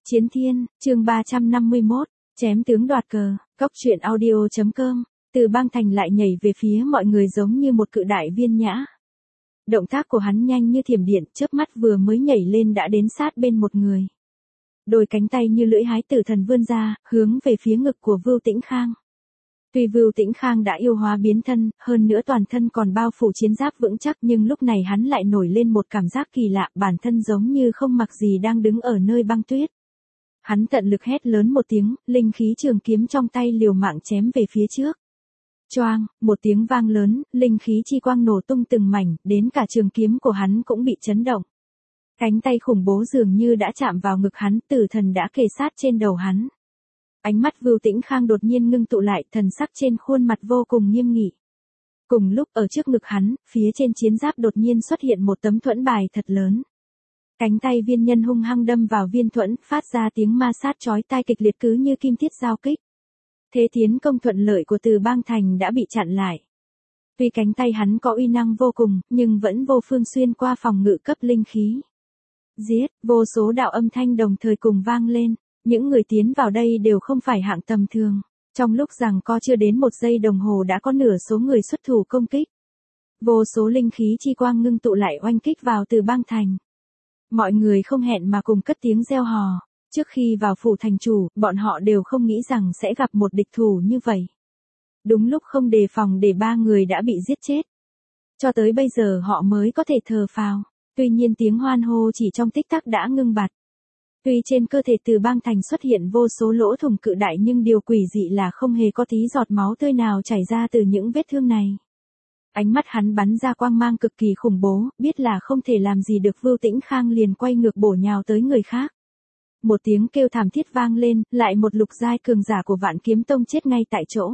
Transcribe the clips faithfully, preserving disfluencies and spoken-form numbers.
Chiến Thiên, chương ba trăm năm mươi mốt, chém tướng đoạt cờ, cốc truyện audio chấm com, Từ Bang Thành lại nhảy về phía mọi người giống như một cự đại viên nhã. Động tác của hắn nhanh như thiểm điện, chớp mắt vừa mới nhảy lên đã đến sát bên một người. Đôi cánh tay như lưỡi hái tử thần vươn ra, hướng về phía ngực của Vưu Tĩnh Khang. Tuy Vưu Tĩnh Khang đã yêu hóa biến thân, hơn nữa toàn thân còn bao phủ chiến giáp vững chắc, nhưng lúc này hắn lại nổi lên một cảm giác kỳ lạ, bản thân giống như không mặc gì đang đứng ở nơi băng tuyết. Hắn tận lực hét lớn một tiếng, linh khí trường kiếm trong tay liều mạng chém về phía trước. Choang, một tiếng vang lớn, linh khí chi quang nổ tung từng mảnh, đến cả trường kiếm của hắn cũng bị chấn động. Cánh tay khủng bố dường như đã chạm vào ngực hắn, tử thần đã kề sát trên đầu hắn. Ánh mắt Vưu Tĩnh Khang đột nhiên ngưng tụ lại, thần sắc trên khuôn mặt vô cùng nghiêm nghị. Cùng lúc ở trước ngực hắn, phía trên chiến giáp đột nhiên xuất hiện một tấm thuẫn bài thật lớn. Cánh tay viên nhân hung hăng đâm vào viên thuẫn, phát ra tiếng ma sát chói tai kịch liệt cứ như kim thiết giao kích. Thế tiến công thuận lợi của Từ Bang Thành đã bị chặn lại. Tuy cánh tay hắn có uy năng vô cùng, nhưng vẫn vô phương xuyên qua phòng ngự cấp linh khí. Giết, vô số đạo âm thanh đồng thời cùng vang lên, những người tiến vào đây đều không phải hạng tầm thường. Trong lúc giằng co chưa đến một giây đồng hồ đã có nửa số người xuất thủ công kích. Vô số linh khí chi quang ngưng tụ lại oanh kích vào Từ Bang Thành. Mọi người không hẹn mà cùng cất tiếng reo hò. Trước khi vào phủ thành chủ, bọn họ đều không nghĩ rằng sẽ gặp một địch thủ như vậy. Đúng lúc không đề phòng để ba người đã bị giết chết. Cho tới bây giờ họ mới có thể thở phào. Tuy nhiên tiếng hoan hô chỉ trong tích tắc đã ngưng bặt. Tuy trên cơ thể Từ Bang Thành xuất hiện vô số lỗ thủng cự đại nhưng điều quỷ dị là không hề có tí giọt máu tươi nào chảy ra từ những vết thương này. Ánh mắt hắn bắn ra quang mang cực kỳ khủng bố, biết là không thể làm gì được Vưu Tĩnh Khang liền quay ngược bổ nhào tới người khác. Một tiếng kêu thảm thiết vang lên, lại một lục giai cường giả của Vạn Kiếm Tông chết ngay tại chỗ.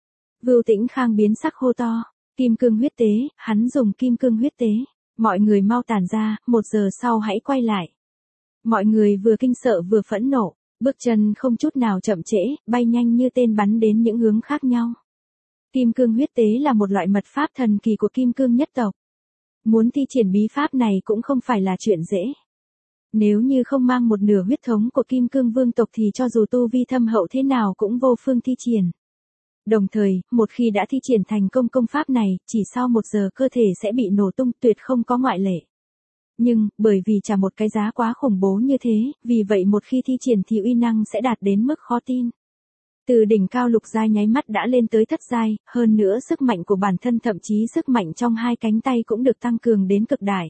Vưu Tĩnh Khang biến sắc hô to, kim cương huyết tế, hắn dùng kim cương huyết tế, mọi người mau tản ra, một giờ sau hãy quay lại. Mọi người vừa kinh sợ vừa phẫn nộ, bước chân không chút nào chậm trễ, bay nhanh như tên bắn đến những hướng khác nhau. Kim cương huyết tế là một loại mật pháp thần kỳ của kim cương nhất tộc. Muốn thi triển bí pháp này cũng không phải là chuyện dễ. Nếu như không mang một nửa huyết thống của kim cương vương tộc thì cho dù tu vi thâm hậu thế nào cũng vô phương thi triển. Đồng thời, một khi đã thi triển thành công công pháp này, chỉ sau một giờ cơ thể sẽ bị nổ tung, tuyệt không có ngoại lệ. Nhưng, bởi vì trả một cái giá quá khủng bố như thế, vì vậy một khi thi triển thì uy năng sẽ đạt đến mức khó tin. Từ đỉnh cao lục giai nháy mắt đã lên tới thất giai, hơn nữa sức mạnh của bản thân thậm chí sức mạnh trong hai cánh tay cũng được tăng cường đến cực đại.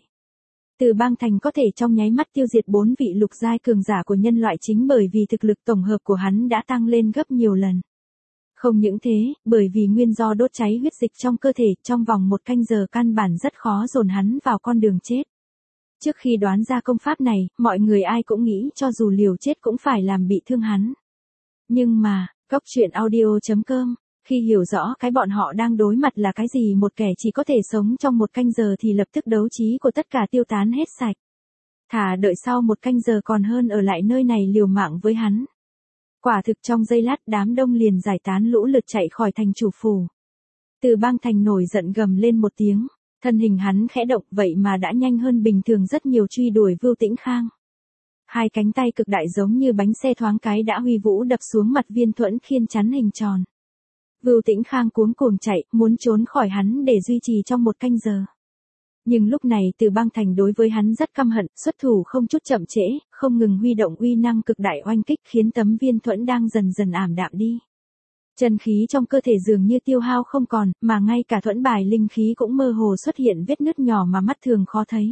Từ Bang Thành có thể trong nháy mắt tiêu diệt bốn vị lục giai cường giả của nhân loại chính bởi vì thực lực tổng hợp của hắn đã tăng lên gấp nhiều lần. Không những thế, bởi vì nguyên do đốt cháy huyết dịch trong cơ thể, trong vòng một canh giờ căn bản rất khó dồn hắn vào con đường chết. Trước khi đoán ra công pháp này, mọi người ai cũng nghĩ cho dù liều chết cũng phải làm bị thương hắn. Nhưng mà, cốc truyện audio chấm com, khi hiểu rõ cái bọn họ đang đối mặt là cái gì, một kẻ chỉ có thể sống trong một canh giờ thì lập tức đấu trí của tất cả tiêu tán hết sạch. Thà đợi sau một canh giờ còn hơn ở lại nơi này liều mạng với hắn. Quả thực trong giây lát đám đông liền giải tán lũ lượt chạy khỏi thành chủ phủ. Từ Bang Thành nổi giận gầm lên một tiếng, thân hình hắn khẽ động vậy mà đã nhanh hơn bình thường rất nhiều truy đuổi Vưu Tĩnh Khang. Hai cánh tay cực đại giống như bánh xe thoáng cái đã huy vũ đập xuống mặt viên thuẫn khiên chắn hình tròn. Vưu Tĩnh Khang cuống cuồng chạy, muốn trốn khỏi hắn để duy trì trong một canh giờ. Nhưng lúc này Từ Bang Thành đối với hắn rất căm hận, xuất thủ không chút chậm trễ, không ngừng huy động uy năng cực đại oanh kích khiến tấm viên thuẫn đang dần dần ảm đạm đi. Chân khí trong cơ thể dường như tiêu hao không còn, mà ngay cả thuẫn bài linh khí cũng mơ hồ xuất hiện vết nứt nhỏ mà mắt thường khó thấy.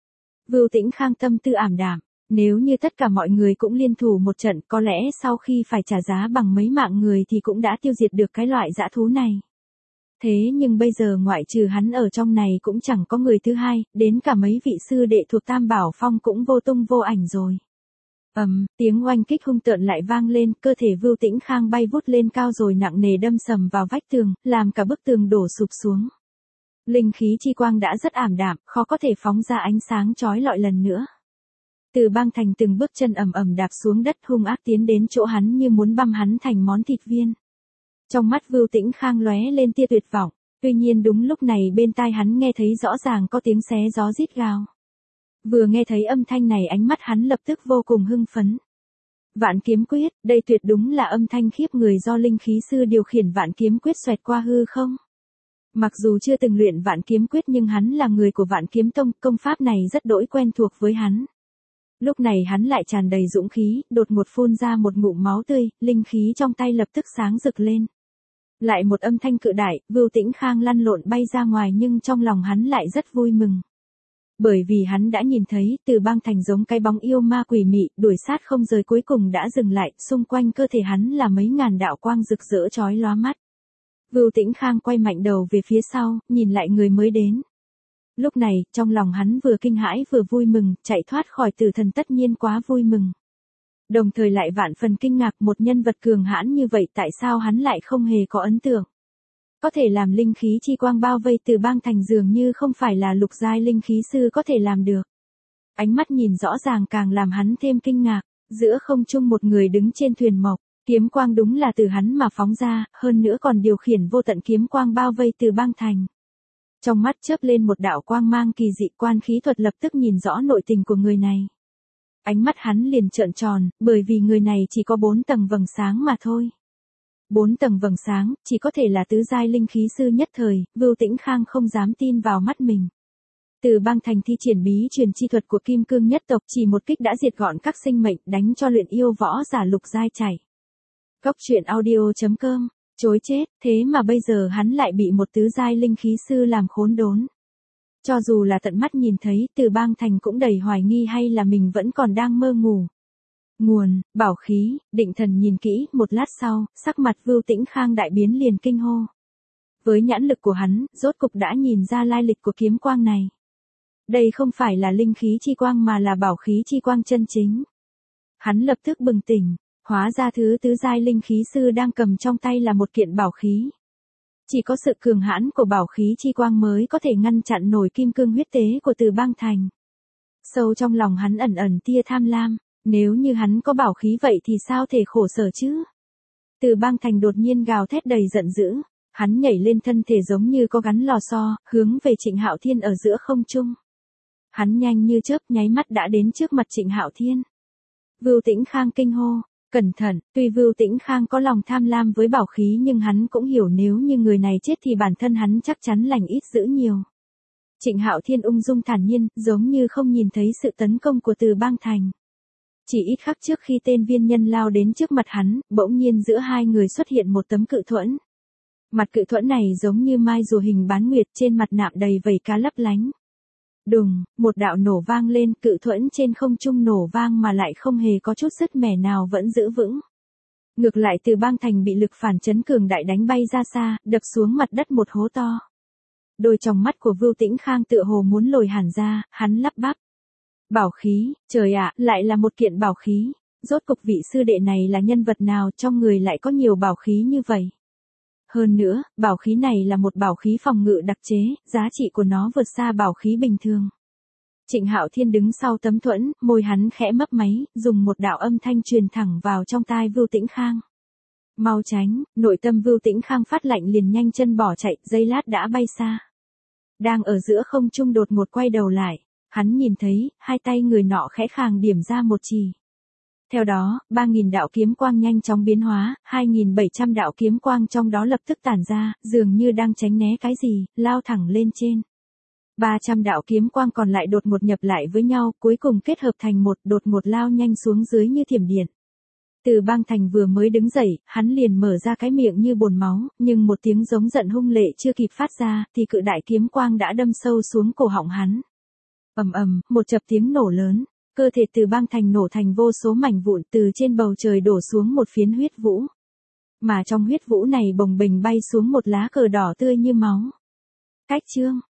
Vưu Tĩnh Khang tâm tư ảm đạm. Nếu như tất cả mọi người cũng liên thủ một trận, có lẽ sau khi phải trả giá bằng mấy mạng người thì cũng đã tiêu diệt được cái loại dã thú này. Thế nhưng bây giờ ngoại trừ hắn ở trong này cũng chẳng có người thứ hai, đến cả mấy vị sư đệ thuộc Tam Bảo Phong cũng vô tung vô ảnh rồi. Ầm, um, tiếng oanh kích hung tợn lại vang lên, cơ thể Vưu Tĩnh Khang bay vút lên cao rồi nặng nề đâm sầm vào vách tường, làm cả bức tường đổ sụp xuống. Linh khí chi quang đã rất ảm đạm, khó có thể phóng ra ánh sáng chói lọi lần nữa. Từ Bang Thành từng bước chân ầm ầm đạp xuống đất hung ác tiến đến chỗ hắn như muốn băm hắn thành món thịt viên. Trong mắt Vưu Tĩnh Khang lóe lên tia tuyệt vọng, tuy nhiên đúng lúc này bên tai hắn nghe thấy rõ ràng có tiếng xé gió rít gào. Vừa nghe thấy âm thanh này ánh mắt hắn lập tức vô cùng hưng phấn. Vạn kiếm quyết, đây tuyệt đúng là âm thanh khiếp người do linh khí sư điều khiển vạn kiếm quyết xoẹt qua hư không. Mặc dù chưa từng luyện vạn kiếm quyết nhưng hắn là người của vạn kiếm tông, công pháp này rất đỗi quen thuộc với hắn. Lúc này hắn lại tràn đầy dũng khí, đột ngột phun ra một ngụm máu tươi, linh khí trong tay lập tức sáng rực lên. Lại một âm thanh cự đại, Vưu Tĩnh Khang lăn lộn bay ra ngoài nhưng trong lòng hắn lại rất vui mừng. Bởi vì hắn đã nhìn thấy, Từ Bang Thành giống cái bóng yêu ma quỷ mị, đuổi sát không rời cuối cùng đã dừng lại, xung quanh cơ thể hắn là mấy ngàn đạo quang rực rỡ chói lóa mắt. Vưu Tĩnh Khang quay mạnh đầu về phía sau, nhìn lại người mới đến. Lúc này, trong lòng hắn vừa kinh hãi vừa vui mừng, chạy thoát khỏi tử thần tất nhiên quá vui mừng. Đồng thời lại vạn phần kinh ngạc, một nhân vật cường hãn như vậy tại sao hắn lại không hề có ấn tượng. Có thể làm linh khí chi quang bao vây Từ Bang Thành dường như không phải là lục giai linh khí sư có thể làm được. Ánh mắt nhìn rõ ràng càng làm hắn thêm kinh ngạc, giữa không trung một người đứng trên thuyền mộc, kiếm quang đúng là từ hắn mà phóng ra, hơn nữa còn điều khiển vô tận kiếm quang bao vây Từ Bang Thành. Trong mắt chớp lên một đạo quang mang kỳ dị, quan khí thuật lập tức nhìn rõ nội tình của người này. Ánh mắt hắn liền trợn tròn, bởi vì người này chỉ có bốn tầng vầng sáng mà thôi. Bốn tầng vầng sáng, chỉ có thể là tứ giai linh khí sư nhất thời, Vưu Tĩnh Khang không dám tin vào mắt mình. Từ Bang Thành thi triển bí truyền chi thuật của Kim Cương nhất tộc, chỉ một kích đã diệt gọn các sinh mệnh, đánh cho luyện yêu võ giả lục giai chảy. Cốc truyện audio chấm com, chối chết, thế mà bây giờ hắn lại bị một tứ giai linh khí sư làm khốn đốn. Cho dù là tận mắt nhìn thấy, Từ Bang Thành cũng đầy hoài nghi hay là mình vẫn còn đang mơ ngủ. Nguồn, bảo khí, định thần nhìn kỹ, một lát sau, sắc mặt Vưu Tĩnh Khang đại biến liền kinh hô. Với nhãn lực của hắn, rốt cục đã nhìn ra lai lịch của kiếm quang này. Đây không phải là linh khí chi quang mà là bảo khí chi quang chân chính. Hắn lập tức bừng tỉnh, hóa ra thứ tứ giai linh khí sư đang cầm trong tay là một kiện bảo khí. Chỉ có sự cường hãn của bảo khí chi quang mới có thể ngăn chặn nổi kim cương huyết tế của Từ Bang Thành. Sâu trong lòng hắn ẩn ẩn tia tham lam. Nếu như hắn có bảo khí vậy thì sao thể khổ sở chứ? Từ Bang Thành đột nhiên gào thét đầy giận dữ, hắn nhảy lên thân thể giống như có gắn lò xo, hướng về Trịnh Hạo Thiên ở giữa không trung. Hắn nhanh như chớp nháy mắt đã đến trước mặt Trịnh Hạo Thiên. Vưu Tĩnh Khang kinh hô, cẩn thận, tuy Vưu Tĩnh Khang có lòng tham lam với bảo khí nhưng hắn cũng hiểu nếu như người này chết thì bản thân hắn chắc chắn lành ít dữ nhiều. Trịnh Hạo Thiên ung dung thản nhiên, giống như không nhìn thấy sự tấn công của Từ Bang Thành. Chỉ ít khắc trước khi tên viên nhân lao đến trước mặt hắn, bỗng nhiên giữa hai người xuất hiện một tấm cự thuẫn. Mặt cự thuẫn này giống như mai rùa hình bán nguyệt, trên mặt nạm đầy vảy cá lấp lánh. Đùng, một đạo nổ vang lên, cự thuẫn trên không trung nổ vang mà lại không hề có chút sứt mẻ nào vẫn giữ vững. Ngược lại Từ Bang Thành bị lực phản chấn cường đại đánh bay ra xa, đập xuống mặt đất một hố to. Đôi tròng mắt của Vưu Tĩnh Khang tựa hồ muốn lồi hẳn ra, hắn lắp bắp. Bảo khí, trời ạ, lại là một kiện bảo khí. Rốt cục vị sư đệ này là nhân vật nào, trong người lại có nhiều bảo khí như vậy. Hơn nữa, bảo khí này là một bảo khí phòng ngự đặc chế, giá trị của nó vượt xa bảo khí bình thường. Trịnh Hạo Thiên đứng sau tấm thuẫn, môi hắn khẽ mấp máy, dùng một đạo âm thanh truyền thẳng vào trong tai Vưu Tĩnh Khang. Mau tránh, nội tâm Vưu Tĩnh Khang phát lạnh liền nhanh chân bỏ chạy, giây lát đã bay xa. Đang ở giữa không trung đột ngột quay đầu lại. Hắn nhìn thấy, hai tay người nọ khẽ khàng điểm ra một chỉ. Theo đó, ba nghìn đạo kiếm quang nhanh chóng biến hóa, hai nghìn bảy trăm đạo kiếm quang trong đó lập tức tản ra, dường như đang tránh né cái gì, lao thẳng lên trên. ba trăm đạo kiếm quang còn lại đột ngột nhập lại với nhau, cuối cùng kết hợp thành một, đột ngột lao nhanh xuống dưới như thiểm điện. Từ Bang Thành vừa mới đứng dậy, hắn liền mở ra cái miệng như bồn máu, nhưng một tiếng giống giận hung lệ chưa kịp phát ra, thì cự đại kiếm quang đã đâm sâu xuống cổ họng hắn. Ầm ầm, một chập tiếng nổ lớn, cơ thể Từ Bang Thành nổ thành vô số mảnh vụn, từ trên bầu trời đổ xuống một phiến huyết vũ. Mà trong huyết vũ này bồng bềnh bay xuống một lá cờ đỏ tươi như máu. Cách chương